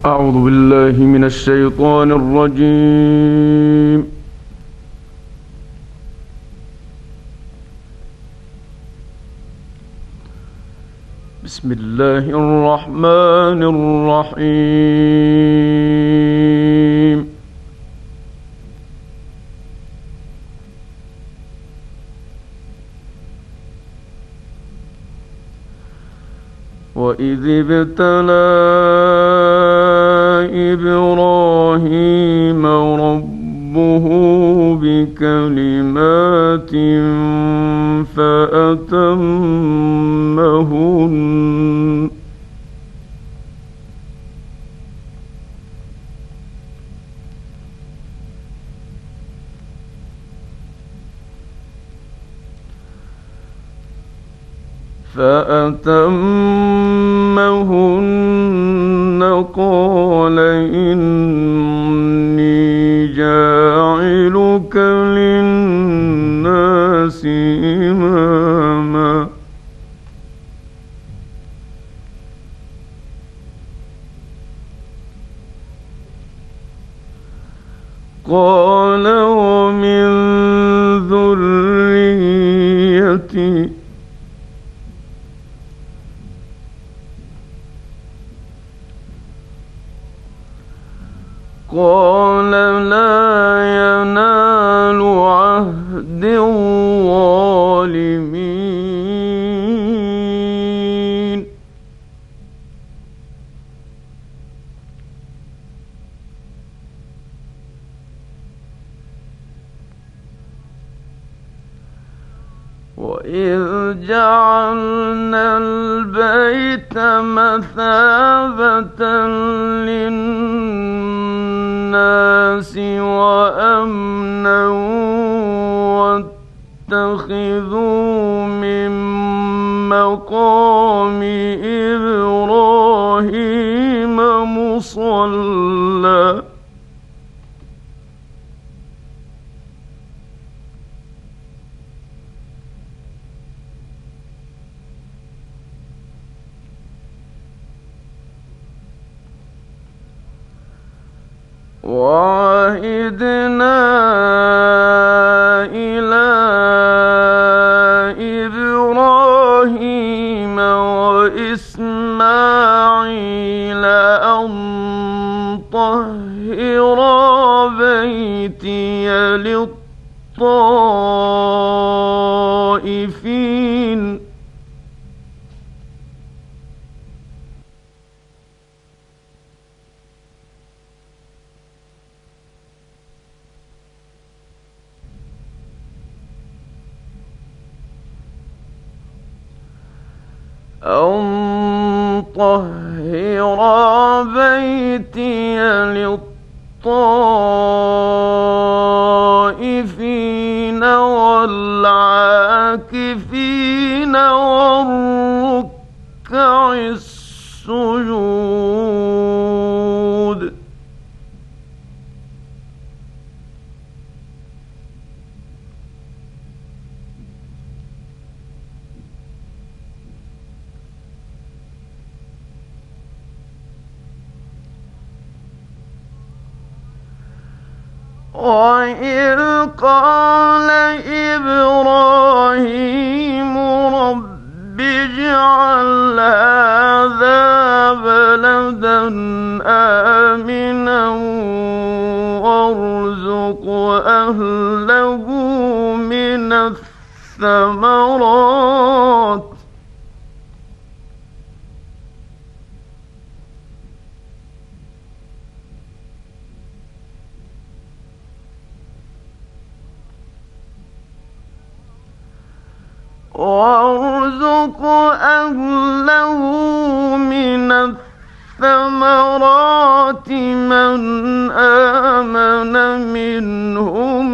أعوذ بالله من الشيطان الرجيم. بسم الله الرحمن الرحيم. وإذ ابتلى إبراهيم ربه بكلمات فأتمهن قال إني جاعلك للناس إماما قال ومن ذريتي قال لا ينال عهد الظالمين وإذ جعلنا البيت مثابة للناس وأمنا واتخذوا من مقام إبراهيم مصلى وعهدنا إلى إبراهيم وإسماعيل أن طهرا بيتي للطائفين للطائفين والعاكفين والركع السجود وإذ قال إبراهيم رب اجعل هذا بلدا آمنا وارزق أهله من الثمرات من آمن منهم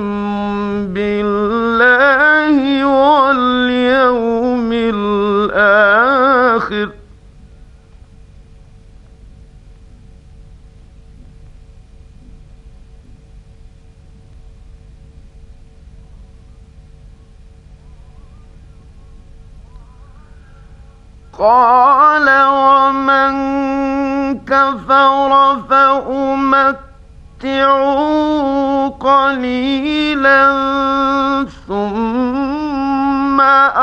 بالله واليوم الآخر قال ومن كفر فأمتعه قليلا ثم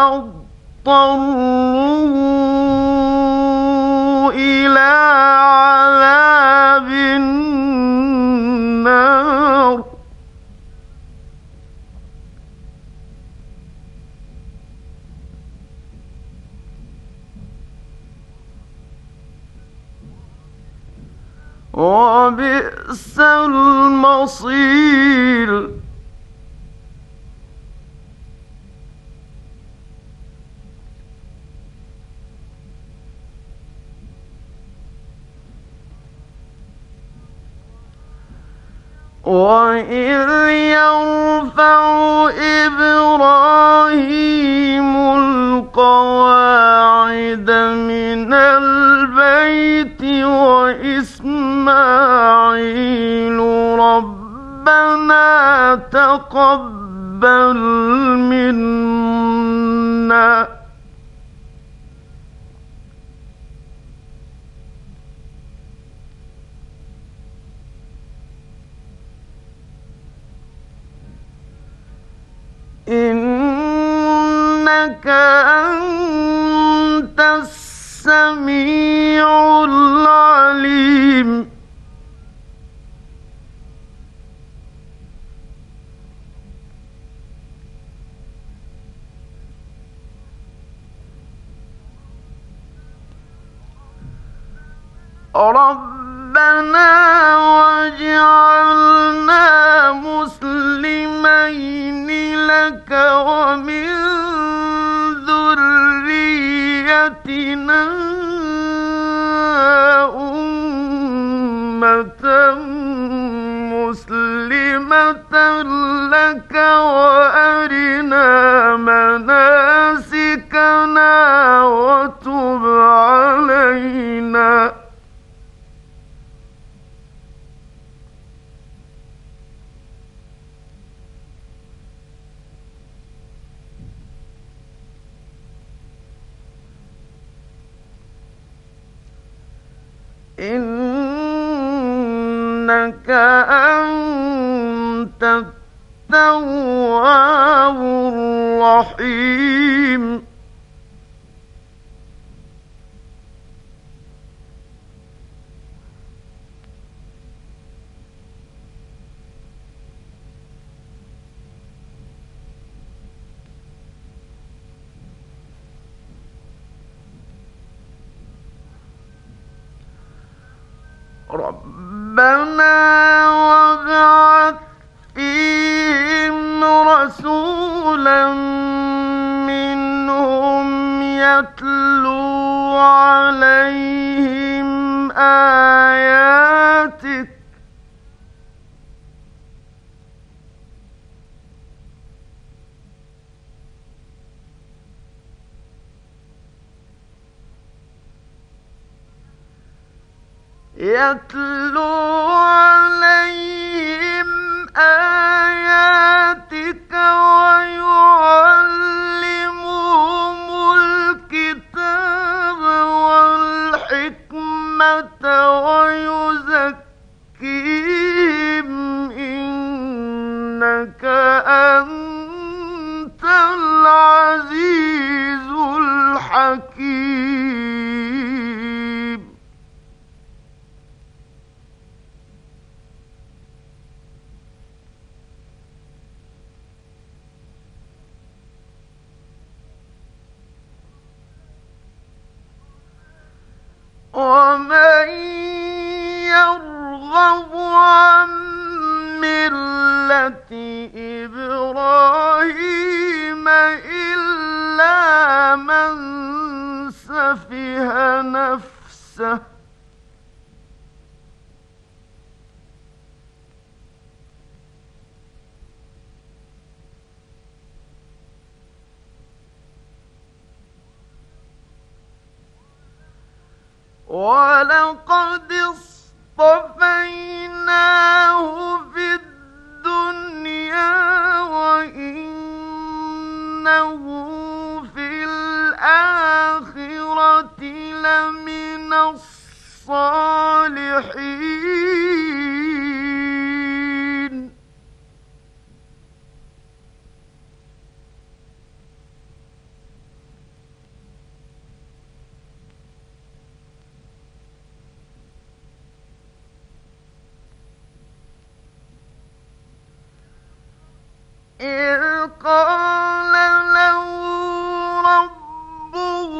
أضطره إلى عذاب النار. وبئس المصير. وإذ يرفع إبراهيم القواعد من البيت وإسماعيل ربنا تقبل منا إنك أنت السميع العليم. ربنا واجعلنا مسلمين لك ومن ذريتنا أمة مسلمة لك وأرنا مناسكنا وتب علينا إنك أنت التواب الرحيم. ربنا وابعث فيهم رسولا منهم يتلو عليهم آياتك ويعلمهم الكتاب والحكمة ويزكيهم إنك أنت العزيز الحكيم. ومن يرغب عن ملة إبراهيم إلا من سفه نفسه ولقد اصطفيناه في الدنيا وإنه في الآخرة لمن الصالحين. الصالحين. إذ قال له ربه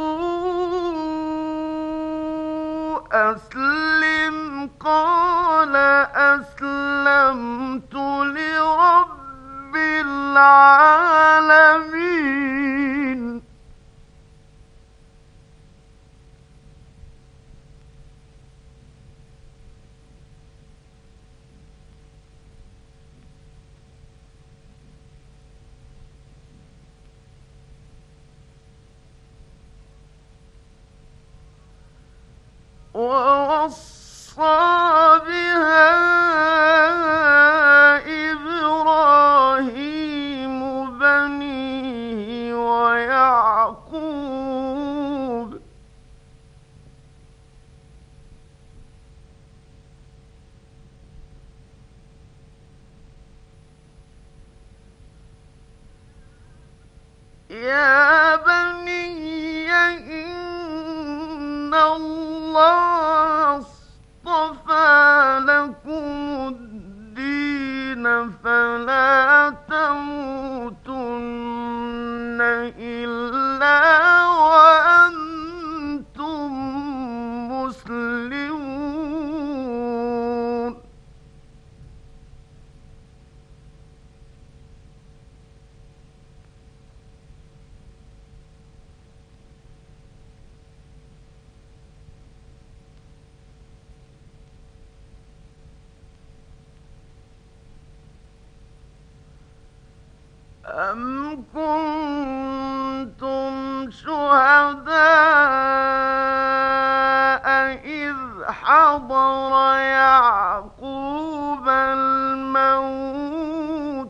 أسلم قال أسلمت لرب العالمين. ووصى بها إبراهيم بنيه ويعقوب يا بني إن الله اصطفى لكم الدين فلا تموتن إلا وأنتم مسلمون. أم كنتم شهداء إذ حضر يعقوب الموت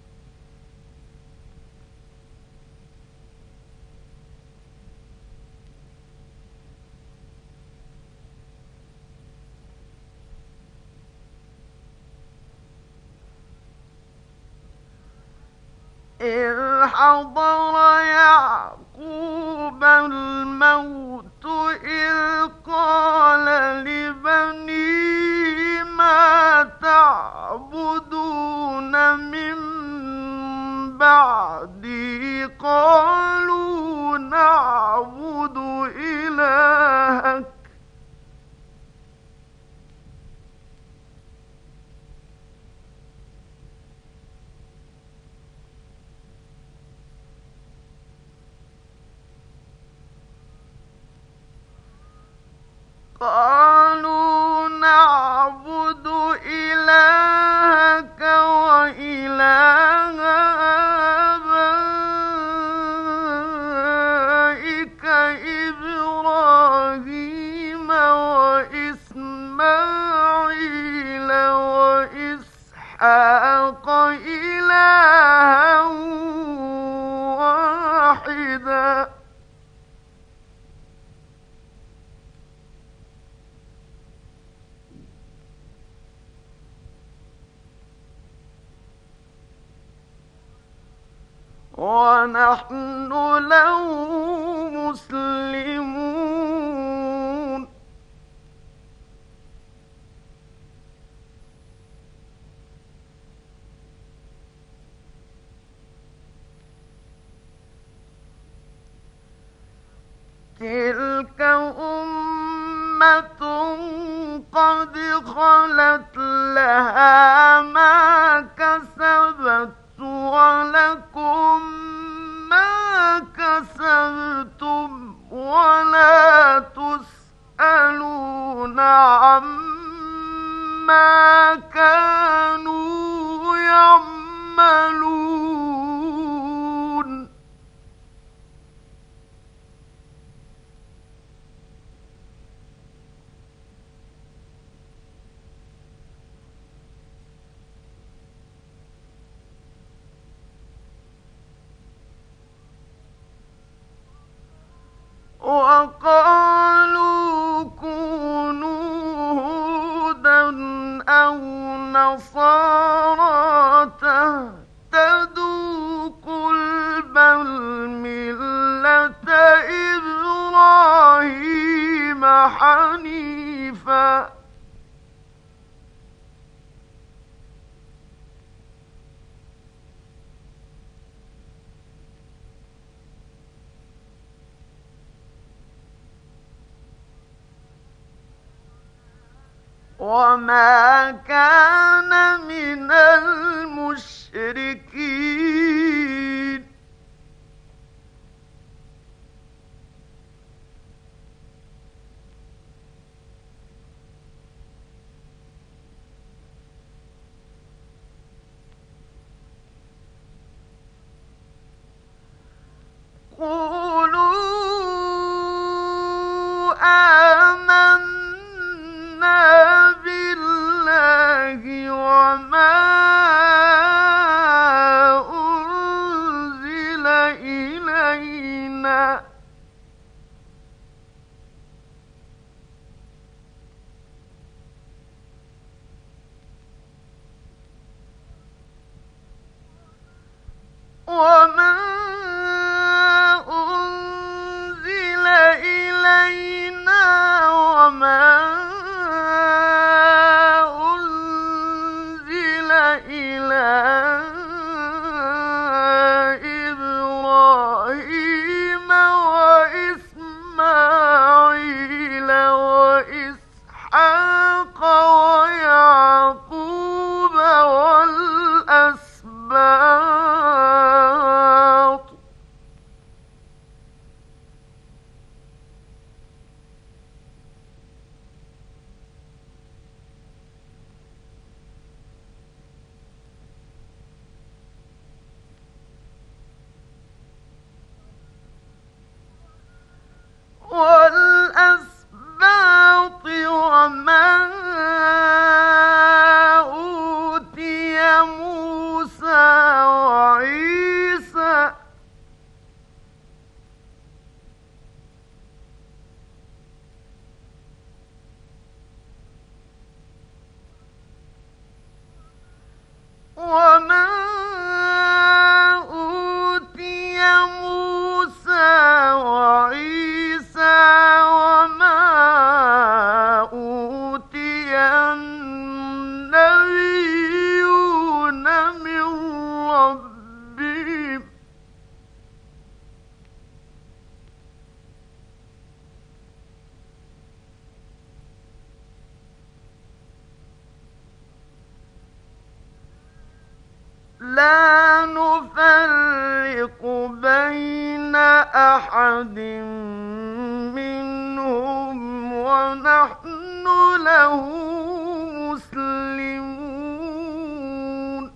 إذ قال لبنيه ما تعبدون من بعدي قالوا نعبد إلهك وإله آبائك إبراهيم وإسماعيل وإسحاق إلها واحدا ونحن له مسلمون. تلك أمة قد خلت لها ما كسبت ولكم ما كسبتم ولا تسألون عما كانوا يعملون. وقالوا كونوا أو نصارى تهتدوا قل بل ملة إبراهيم حنيفا وما كان من المشركين قولوا آمنا بالله وما أنزل إلينا وما أنزل إلينا وما أنزل إلى إبراهيم وإسماعيل وإسحاق ويعقوب والأسباط وما أوتي موسى وعيسى وما أوتي موسى وعيسى وما أوتي النبيون من ربهم لا نفرق بين أحد منهم ونحن له مسلمون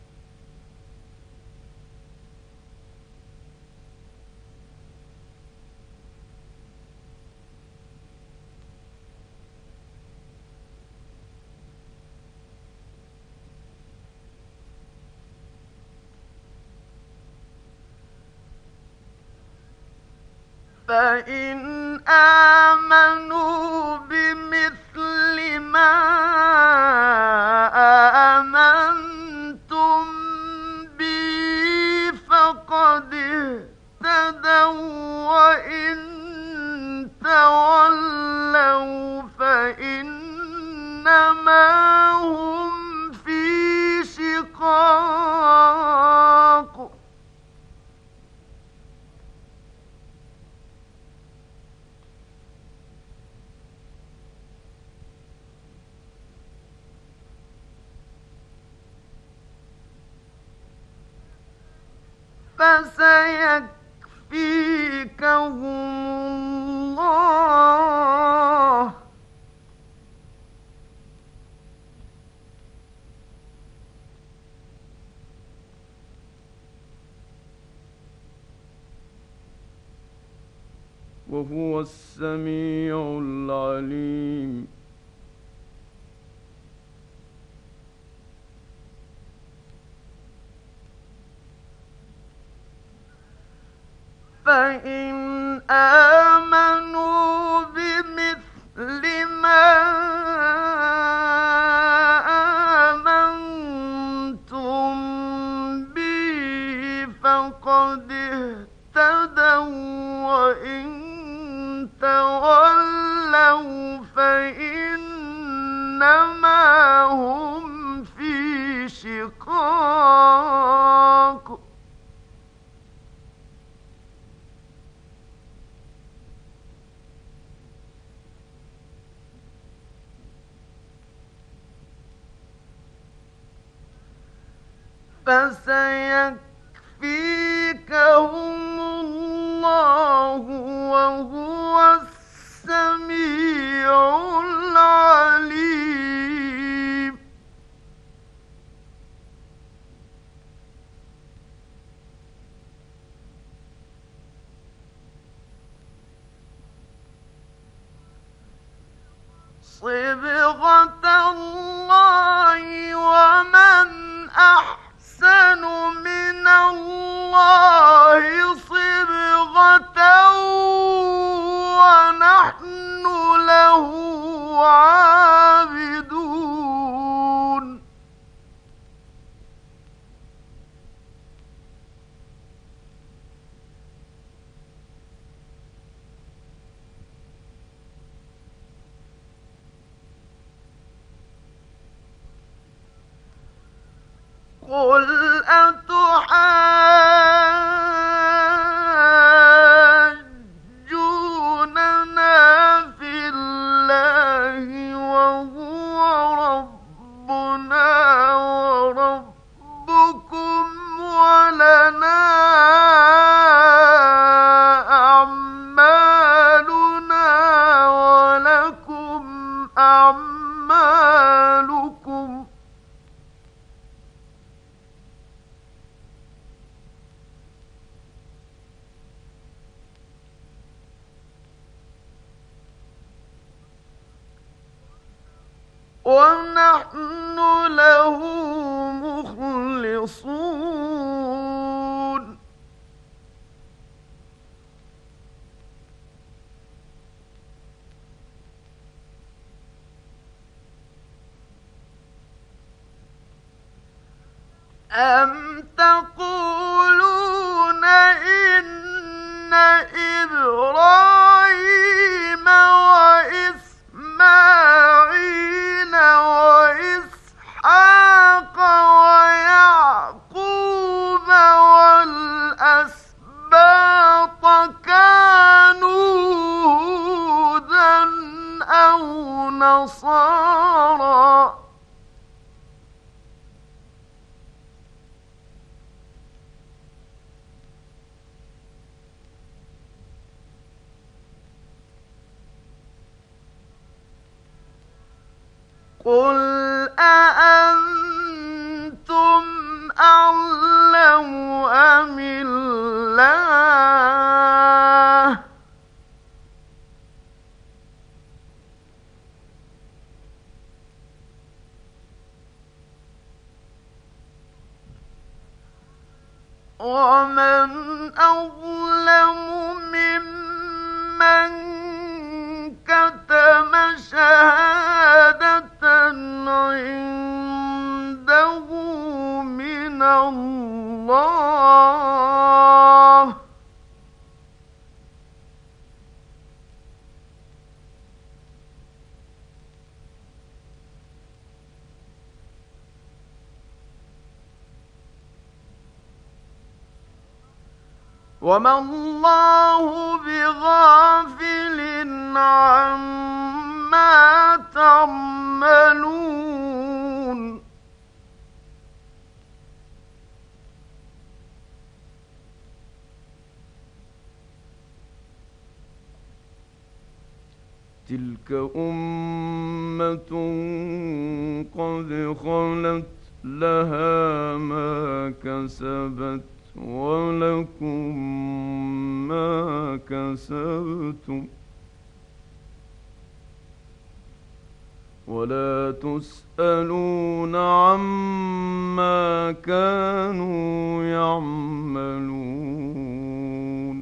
فإن آمنوا بمثل ما آمنتم به فقد اهتدوا وإن تولوا فإنما هم في شقاق فسيكفيكهم الله وهو السميع العليم فإن آمنوا بمثل ما إنما هم في شقاق فسيكفيكهم الله وهو السميع العليم صبغة الله ومن أحسن من الله صبغة ونحن له عابدون قل أتحاجوننا في الله وهو ربنا وربكم ولنا أعمالنا ولكم أعمالكم ونحن له مخلصون أم تقولون إن إبراهيم وإسماعيل وإسحاق ويعقوب والأسباط كانوا هودا أو نصارى قل أأنتم أعلم أم الله ومن أظلم ممن كتم شهادة عنده من الله وما الله بغافل عما تعملون تلك أمة قد خلت لها ما كسبت ولكم ما كسبتم ولا تسألون عما كانوا يعملون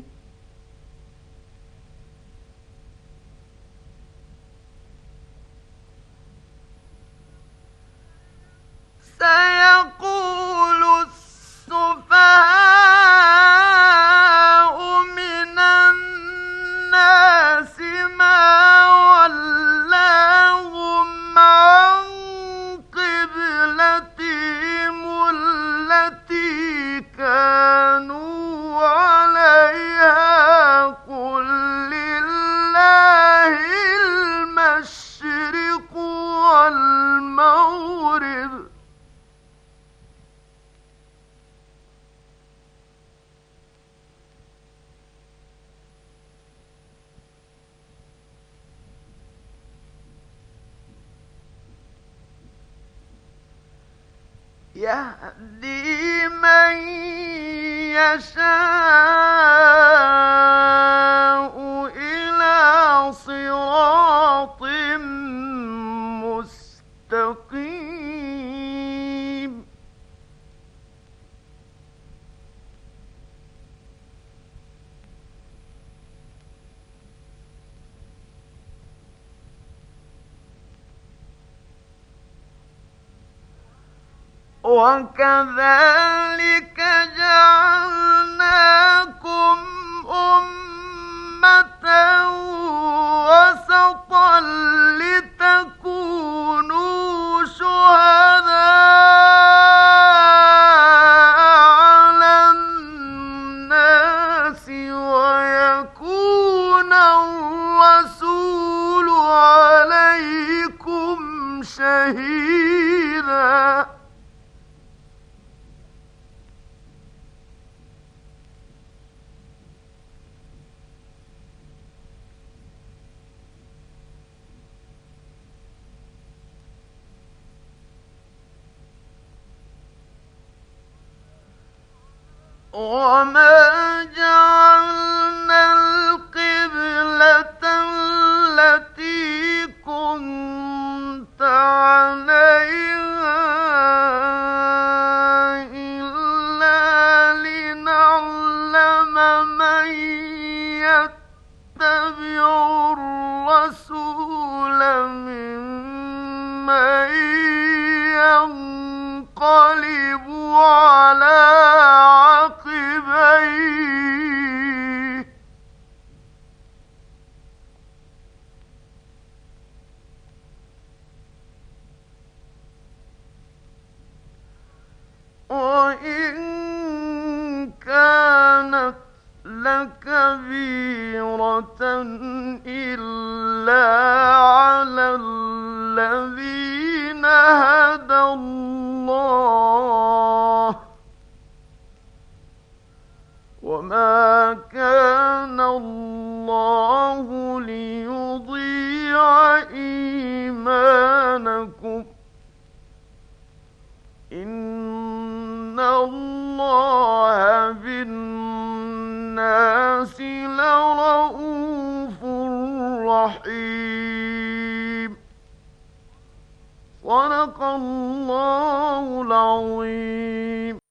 سيقول السفهاء من الناس ما ولاهم عن يهدي من يشاء إلى صراط مستقيم. وكذلك جعلناكم أمة وسطا لتكونوا شهداء على الناس ويكون الرسول عليكم شهيدا. وما جعلنا القبلة التي كنت عليها إلا لنعلم من يتبع الرسول ممن ينقلب على عقبيه وإن كانت لكبيرة إلا على الذين هدى الله وما كان الله ليضيع إيمانكم إن الله بالناس لرءوف رحيم. صدق الله العظيم.